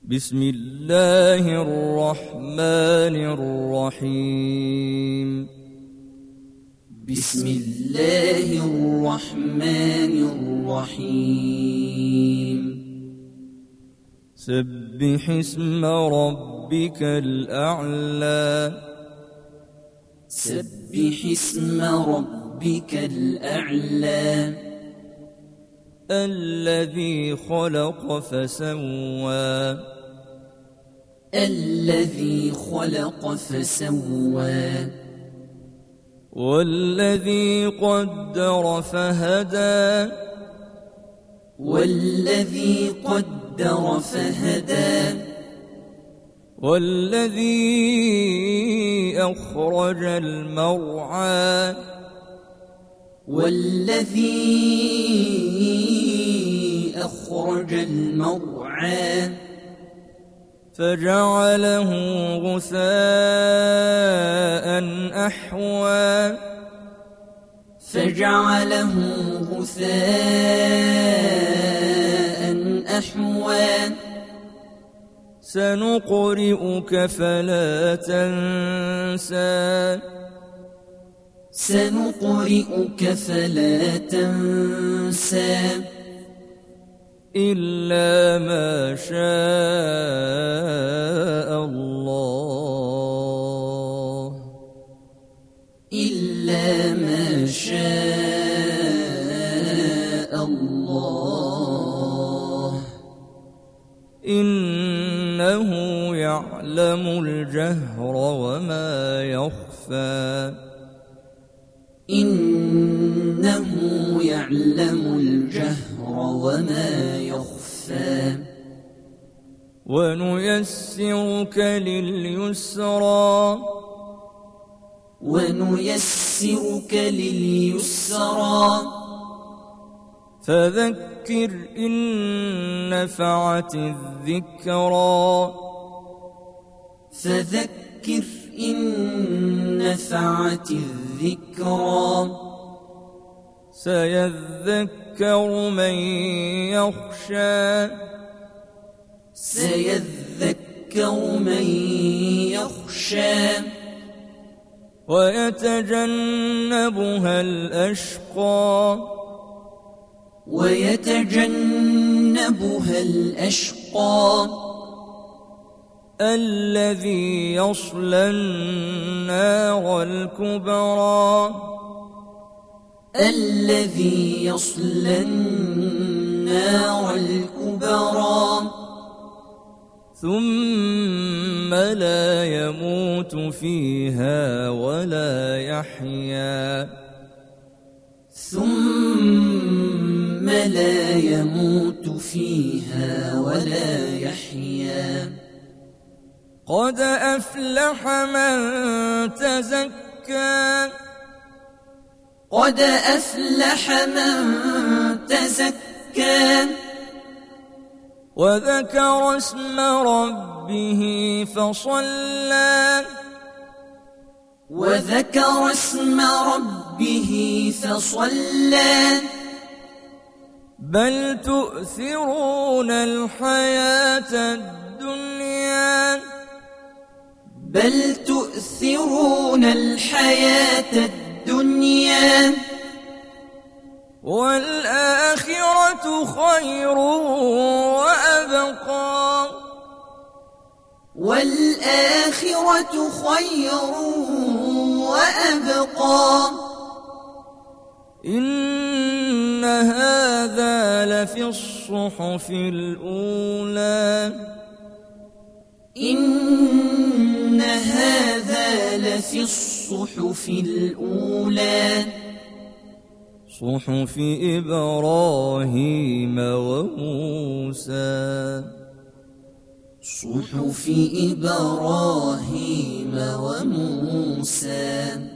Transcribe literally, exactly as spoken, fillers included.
بسم الله الرحمن الرحيم بسم الله الرحمن الرحيم سبح اسم ربك الأعلى سبح اسم ربك الأعلى الذي خلق فسوى الذي خلق فسوى والذي قدر فهدى والذي قدر فهدى والذي أخرج المرعى والذي أخرج المرعى فجعله غثاء أحوى فجعله غثاء أحوى سنقرئك فلا تنسى سنقرئك فلا تنسى إلا ما شاء الله إلا ما شاء الله إنه يعلم الجهر وما يخفى إنه يعلم الجهر وما يخفى ونيسرك لليسرى ونيسرك لليسرى فذكر إن نفعت الذكرى فذكر إن نفعت الذكرى سيذكر من يخشى سيذكر من يخشى ويتجنبها الأشقى ويتجنبها الأشقى الذي يصلى النار الكبرى الذي يصلى النار الكبرى ثم لا يموت فيها ولا يحيا ثم لا يموت فيها ولا يحيا قد أفلح من تزكى قد أفلح من تزكى وذكر اسم ربه فصلى وذكر اسم ربه فصلى بل تؤثرون الحياة الدنيا بل تؤثرون الحياة الدنيا والآخرة خير وأبقى والآخرة خير وأبقى إن هذا لفي الصحف الأولى إن هذا لفي الصحف الأولى صحف إبراهيم وموسى صحف إبراهيم وموسى